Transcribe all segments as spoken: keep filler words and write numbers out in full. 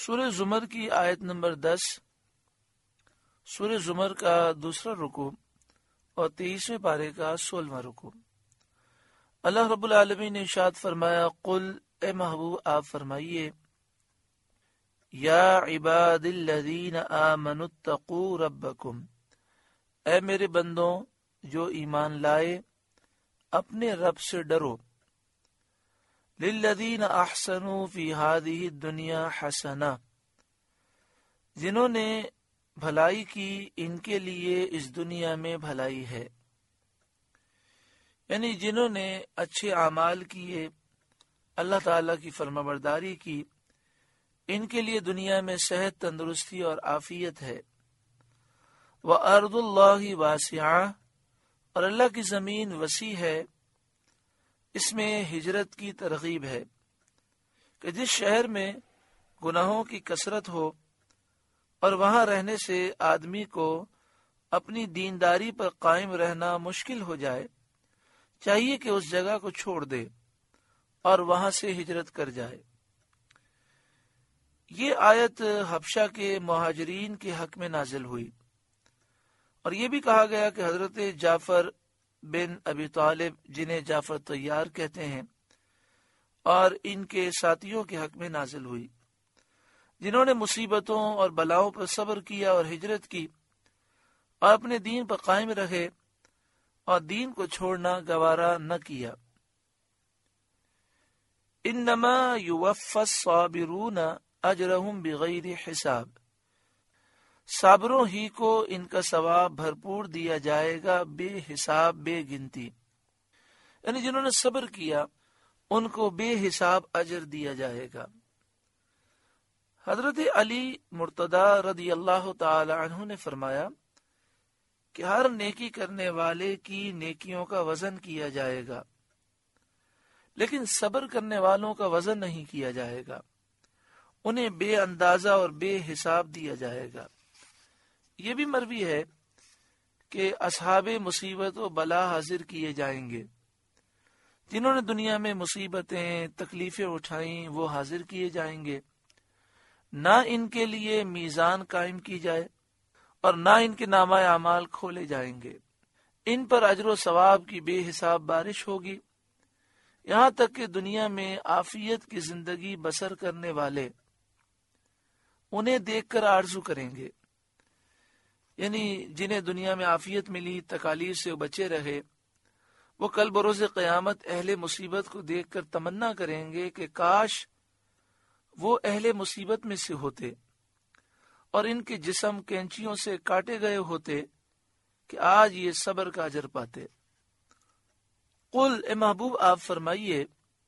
سورہ زمر کی آیت نمبر دس، سورہ زمر کا دوسرا رکوع اور تیئیسویں پارے کا سولہواں رکوع۔ اللہ رب العالمین نے ارشاد فرمایا، قل اے محبوب آپ فرمائیے، یا عباد الذین آمنوا اتقوا ربکم، اے میرے بندوں جو ایمان لائے اپنے رب سے ڈرو، للذین احسنوا فی ہذہ الدنیا حسنہ، جنہوں نے بھلائی کی ان کے لیے اس دنیا میں بھلائی ہے، یعنی جنہوں نے اچھے اعمال کیے، اللہ تعالیٰ کی فرما برداری کی، ان کے لیے دنیا میں صحت، تندرستی اور عافیت ہے۔ وَأَرْضُ اللَّهِ وَاسِعَةٌ، اور اللہ کی زمین وسیع ہے، اس میں ہجرت کی ترغیب ہے کہ جس شہر میں گناہوں کی کثرت ہو اور وہاں رہنے سے آدمی کو اپنی دینداری پر قائم رہنا مشکل ہو جائے، چاہیے کہ اس جگہ کو چھوڑ دے اور وہاں سے ہجرت کر جائے۔ یہ آیت حبشہ کے مہاجرین کے حق میں نازل ہوئی، اور یہ بھی کہا گیا کہ حضرت جعفر بن ابی طالب، جنہیں جعفر طیار کہتے ہیں، اور ان کے ساتھیوں کے حق میں نازل ہوئی، جنہوں نے مصیبتوں اور بلاؤں پر صبر کیا اور ہجرت کی اور اپنے دین پر قائم رہے اور دین کو چھوڑنا گوارا نہ کیا۔ انما یوفی الصابرون اجرہم بغیر حساب، صابروں ہی کو ان کا ثواب بھرپور دیا جائے گا بے حساب، بے گنتی، یعنی جنہوں نے صبر کیا ان کو بے حساب اجر دیا جائے گا۔ حضرت علی مرتضی رضی اللہ تعالی عنہ نے فرمایا کہ ہر نیکی کرنے والے کی نیکیوں کا وزن کیا جائے گا، لیکن صبر کرنے والوں کا وزن نہیں کیا جائے گا، انہیں بے اندازہ اور بے حساب دیا جائے گا۔ یہ بھی مروی ہے کہ اصحاب مصیبت و بلا حاضر کیے جائیں گے، جنہوں نے دنیا میں مصیبتیں، تکلیفیں اٹھائیں، وہ حاضر کیے جائیں گے، نہ ان کے لیے میزان قائم کی جائے اور نہ ان کے نامہ اعمال کھولے جائیں گے، ان پر اجر و ثواب کی بے حساب بارش ہوگی، یہاں تک کہ دنیا میں عافیت کی زندگی بسر کرنے والے انہیں دیکھ کر آرزو کریں گے، یعنی جنہیں دنیا میں عافیت ملی، تکالیف سے بچے رہے، وہ کل بروز قیامت اہل مصیبت کو دیکھ کر تمنا کریں گے کہ کاش وہ اہل مصیبت میں سے ہوتے اور ان کے جسم کینچیوں سے کاٹے گئے ہوتے کہ آج یہ صبر کا اجر پاتے۔ قل اے محبوب آپ فرمائیے،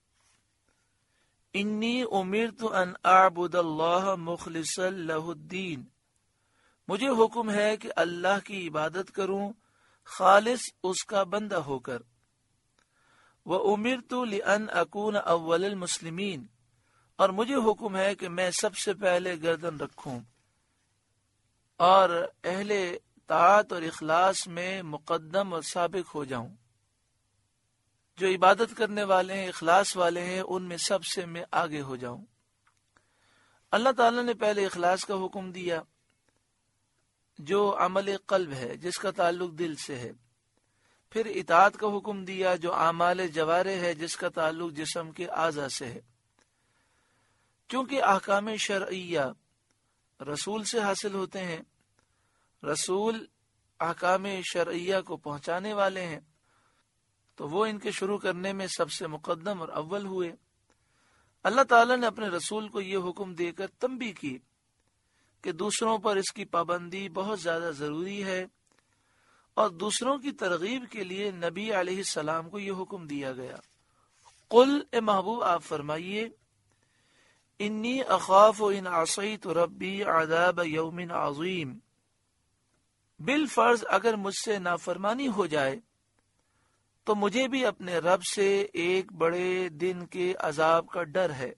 انی امرت ان اعبد اللہ مخلصا لہ الدین، مجھے حکم ہے کہ اللہ کی عبادت کروں خالص اس کا بندہ ہو کر۔ وَأُمِرْتُ لِأَنْ أَكُونَ أَوَّلَ الْمُسْلِمِينَ، اور مجھے حکم ہے کہ میں سب سے پہلے گردن رکھوں اور اہل طاعت اور اخلاص میں مقدم اور سابق ہو جاؤں۔ جو عبادت کرنے والے ہیں، اخلاص والے ہیں، ان میں سب سے میں آگے ہو جاؤں۔ اللہ تعالیٰ نے پہلے اخلاص کا حکم دیا جو عمل قلب ہے، جس کا تعلق دل سے ہے، پھر اطاعت کا حکم دیا جو اعمال جوارح ہے، جس کا تعلق جسم کے اعضاء سے ہے۔ چونکہ احکام شرعیہ رسول سے حاصل ہوتے ہیں، رسول احکام شرعیہ کو پہنچانے والے ہیں، تو وہ ان کے شروع کرنے میں سب سے مقدم اور اول ہوئے۔ اللہ تعالیٰ نے اپنے رسول کو یہ حکم دے کر تنبیہ کی کہ دوسروں پر اس کی پابندی بہت زیادہ ضروری ہے، اور دوسروں کی ترغیب کے لیے نبی علیہ السلام کو یہ حکم دیا گیا۔ قل اے محبوب آپ فرمائیے، انی اخاف ان عصیت ربی عذاب یوم عظیم، بالفرض اگر مجھ سے نافرمانی ہو جائے تو مجھے بھی اپنے رب سے ایک بڑے دن کے عذاب کا ڈر ہے۔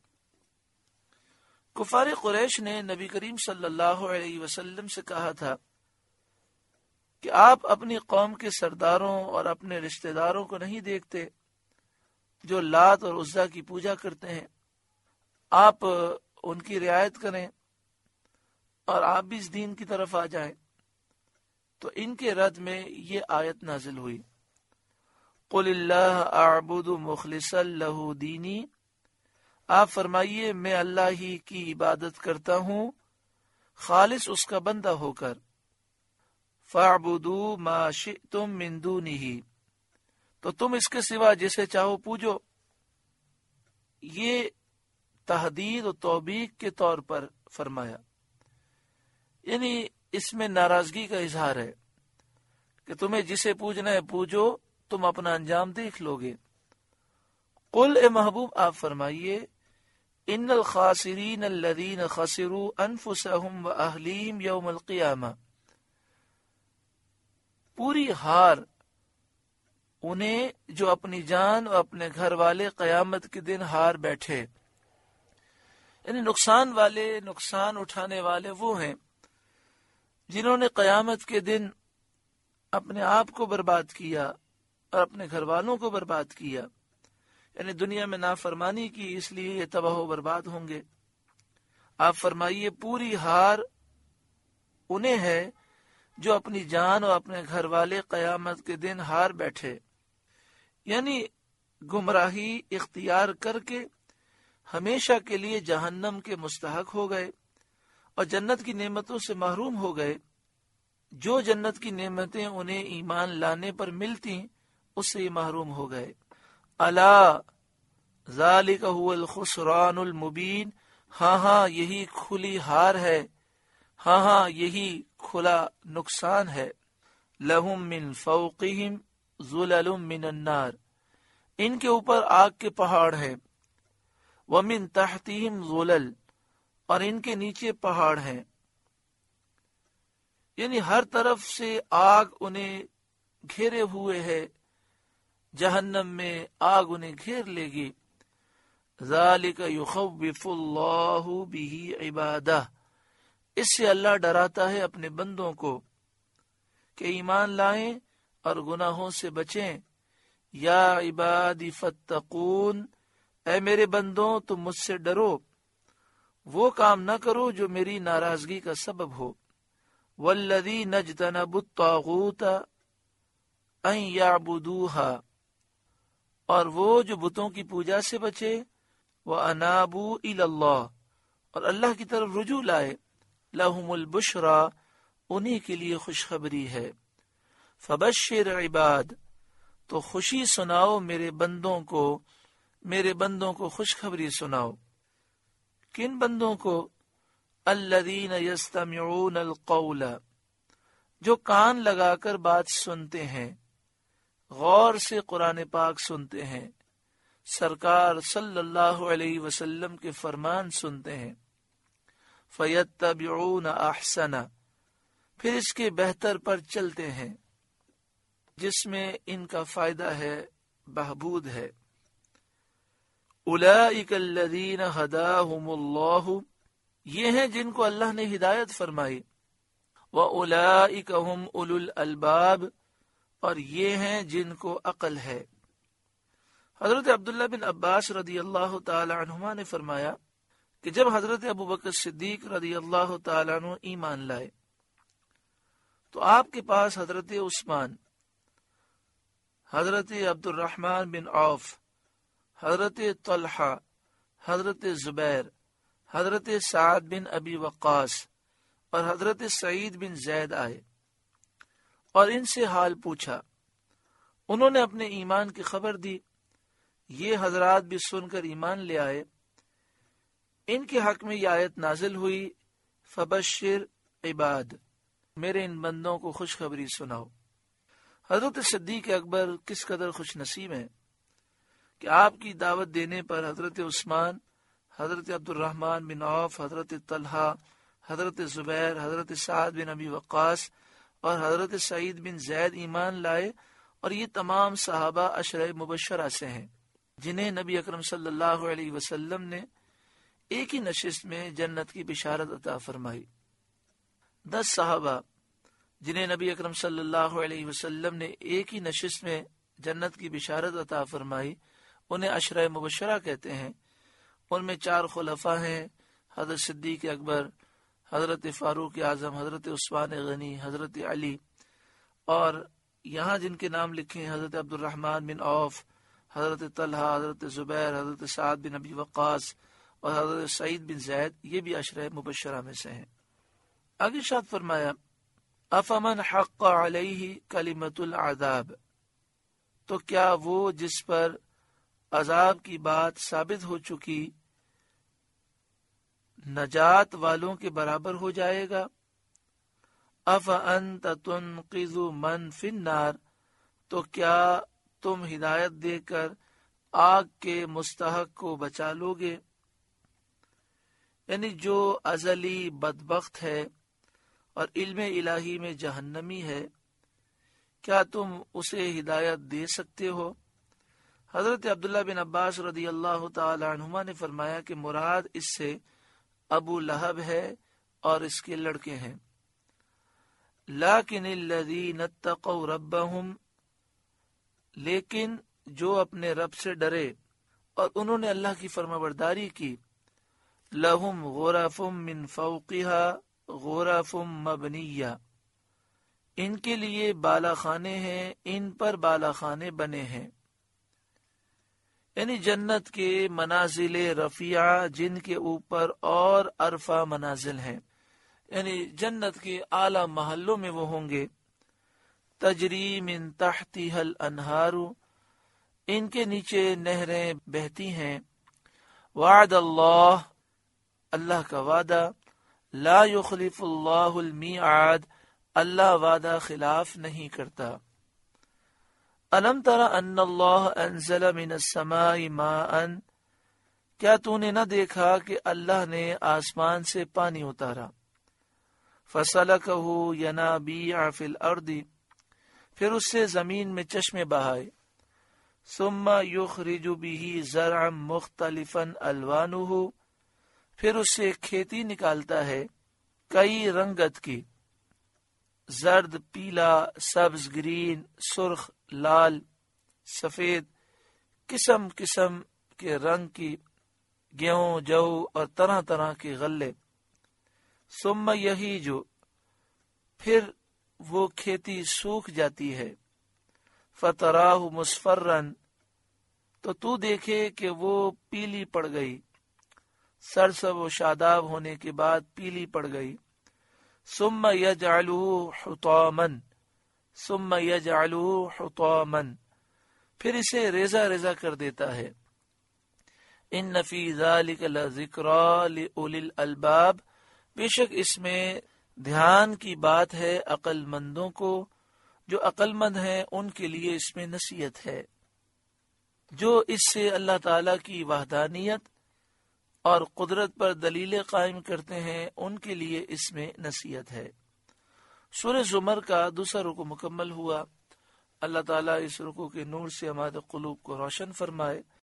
کفار قریش نے نبی کریم صلی اللہ علیہ وسلم سے کہا تھا کہ آپ اپنی قوم کے سرداروں اور اپنے رشتہ داروں کو نہیں دیکھتے جو لات اور عزا کی پوجا کرتے ہیں، آپ ان کی رعایت کریں اور آپ بھی اس دین کی طرف آ جائیں۔ تو ان کے رد میں یہ آیت نازل ہوئی، قل اللہ اعبد مخلصا لہ دینی، آپ فرمائیے میں اللہ ہی کی عبادت کرتا ہوں خالص اس کا بندہ ہو کر، فاعبدوا ما شئتم من دونہ، تو تم اس کے سوا جسے چاہو پوجو۔ یہ تحدید و توبیخ کے طور پر فرمایا، یعنی اس میں ناراضگی کا اظہار ہے کہ تمہیں جسے پوجنا ہے پوجو، تم اپنا انجام دیکھ لو گے۔ قل اے محبوب آپ فرمائیے، ان الخاسرین الذین خسروا انفسهم واہلیہم یوم القیامہ، پوری ہار انہیں جو اپنی جان اور اپنے گھر والے قیامت کے دن ہار بیٹھے، یعنی نقصان والے، نقصان اٹھانے والے وہ ہیں جنہوں نے قیامت کے دن اپنے آپ کو برباد کیا اور اپنے گھر والوں کو برباد کیا، یعنی دنیا میں نافرمانی کی، اس لیے یہ تباہ و برباد ہوں گے۔ آپ فرمائیے پوری ہار انہیں ہے جو اپنی جان اور اپنے گھر والے قیامت کے دن ہار بیٹھے، یعنی گمراہی اختیار کر کے ہمیشہ کے لیے جہنم کے مستحق ہو گئے اور جنت کی نعمتوں سے محروم ہو گئے۔ جو جنت کی نعمتیں انہیں ایمان لانے پر ملتی اس سے یہ محروم ہو گئے۔ الا ذالک هو الخسران المبین، ہاں ہاں یہی کھلی ہار ہے، ہاں ہاں یہی کھلا نقصان ہے۔ لہم من فوقہم ظلل من النار، ان کے اوپر آگ کے پہاڑ ہیں، ومن تحتہم ظلل، اور ان کے نیچے پہاڑ ہیں، یعنی ہر طرف سے آگ انہیں گھیرے ہوئے ہے، جہنم میں آگ انہیں گھیر لے گی۔ ذالک یخوف اللہ بہ عبادہ، اس سے اللہ ڈراتا ہے اپنے بندوں کو کہ ایمان لائیں اور گناہوں سے بچیں۔ یا عبادی فتقون، اے میرے بندوں تم مجھ سے ڈرو، وہ کام نہ کرو جو میری ناراضگی کا سبب ہو۔ والذین اجتنبوا الطاغوت ان یعبدوہا، اور وہ جو بتوں کی پوجا سے بچے، وانابوا الی اللہ، اور اللہ کی طرف رجوع لائے، لہم البشرا، انہی کے لیے خوشخبری ہے۔ فبشر عباد، تو خوشی سناؤ میرے بندوں کو، میرے بندوں کو خوشخبری سناؤ۔ کن بندوں کو؟ الذین یستمعون القول، جو کان لگا کر بات سنتے ہیں، غور سے قرآن پاک سنتے ہیں، سرکار صلی اللہ علیہ وسلم کے فرمان سنتے ہیں، فیتبعون احسن، پھر اس کے بہتر پر چلتے ہیں جس میں ان کا فائدہ ہے، بہبود ہے۔ اولئک الذین ہداہم اللہ، یہ ہیں جن کو اللہ نے ہدایت فرمائی، وَأُولَئِكَ هُمْ أُولُو الْأَلْبَابِ، اور یہ ہیں جن کو عقل ہے۔ حضرت عبداللہ بن عباس رضی اللہ تعالی عنہما نے فرمایا کہ جب حضرت ابوبکر صدیق رضی اللہ تعالی عنہ ایمان لائے تو آپ کے پاس حضرت عثمان، حضرت عبد الرحمن بن عوف، حضرت طلحہ، حضرت زبیر، حضرت سعد بن ابی وقاص اور حضرت سعید بن زید آئے اور ان سے حال پوچھا۔ انہوں نے اپنے ایمان کی خبر دی، یہ حضرات بھی سن کر ایمان لے آئے۔ ان کے حق میں یہ آیت نازل ہوئی، فبشر عباد، میرے ان بندوں کو خوشخبری سناؤ۔ حضرت صدیق اکبر کس قدر خوش نصیب ہیں کہ آپ کی دعوت دینے پر حضرت عثمان، حضرت عبد الرحمن بن عوف، حضرت طلحہ، حضرت زبیر، حضرت سعد بن ابی وقاص اور حضرت سعید بن زید ایمان لائے، اور یہ تمام صحابہ عشرہ مبشرہ سے ہیں جنہیں نبی اکرم صلی اللہ علیہ وسلم نے ایک ہی نشست میں جنت کی بشارت عطا فرمائی۔ دس صحابہ جنہیں نبی اکرم صلی اللہ علیہ وسلم نے ایک ہی نشست میں جنت کی بشارت عطا فرمائی، انہیں عشرہ مبشرہ کہتے ہیں۔ ان میں چار خلفاء ہیں، حضرت صدیق اکبر، حضرت فاروق اعظم، حضرت عثمان غنی، حضرت علی، اور یہاں جن کے نام لکھے ہیں حضرت عبد الرحمن بن عوف، حضرت طلحہ، حضرت زبیر، حضرت سعد بن ابی وقاص اور حضرت سعید بن زید، یہ بھی عشرہ مبشرہ میں سے ہیں۔ آگے ارشاد فرمایا افمن حق علیہ کلمۃ العذاب، تو کیا وہ جس پر عذاب کی بات ثابت ہو چکی نجات والوں کے برابر ہو جائے گا؟ افانت تنقذ من فی النار، تو کیا تم ہدایت دے کر آگ کے مستحق کو بچا لو گے؟ یعنی جو ازلی بدبخت ہے اور علم الہی میں جہنمی ہے، کیا تم اسے ہدایت دے سکتے ہو؟ حضرت عبداللہ بن عباس رضی اللہ تعالی عنہما نے فرمایا کہ مراد اس سے ابو لہب ہے اور اس کے لڑکے ہیں۔ لیکن الذین اتقوا ربہم، لیکن جو اپنے رب سے ڈرے اور انہوں نے اللہ کی فرمانبرداری کی، لہم غرف من فوقها غرف مبنیہ، ان کے لیے بالا خانے ہیں، ان پر بالا خانے بنے ہیں، یعنی جنت کے منازل رفیعہ جن کے اوپر اور عرفہ منازل ہیں، یعنی جنت کے اعلی محلوں میں وہ ہوں گے۔ تجری من تحتها الانہار، ان کے نیچے نہریں بہتی ہیں۔ وعد اللہ، اللہ کا وعدہ، لا یخلف اللہ المیعاد، اللہ وعدہ خلاف نہیں کرتا۔ الم تر ان اللہ انزل من السماء ماء، کیا تو نے نہ دیکھا کہ اللہ نے آسمان سے پانی اتارا؟ فسلکہ ینابیع فی الارض، پھر اس سے زمین میں چشمے بہائے۔ ثم یخرج به زرعا مختلفا الوانہ، پھر اس سے کھیتی نکالتا ہے کئی رنگت کی، زرد، پیلا، سبز، گرین، سرخ، لال، سفید، قسم قسم کے رنگ کی، گیہوں، جو اور طرح طرح کے غلے۔ ثم یہی جو، پھر وہ کھیتی سوکھ جاتی ہے۔ فتراہ مصفرن، تو تو دیکھے کہ وہ پیلی پڑ گئی، سرسب و شاداب ہونے کے بعد پیلی پڑ گئی۔ ثم یجعلہ حطاما، ثم یجعلہ حطاما، پھر اسے ریزہ ریزہ کر دیتا ہے۔ ان فی ذلک لذکری لأولی الالباب، بے شک اس میں دھیان کی بات ہے عقل مندوں کو، جو عقل مند ہیں ان کے لیے اس میں نصیحت ہے۔ جو اس سے اللہ تعالی کی وحدانیت اور قدرت پر دلیلیں قائم کرتے ہیں ان کے لیے اس میں نصیحت ہے۔ سورہ زمر کا دوسرا رکوع مکمل ہوا۔ اللہ تعالیٰ اس رکوع کے نور سے ہمارے قلوب کو روشن فرمائے۔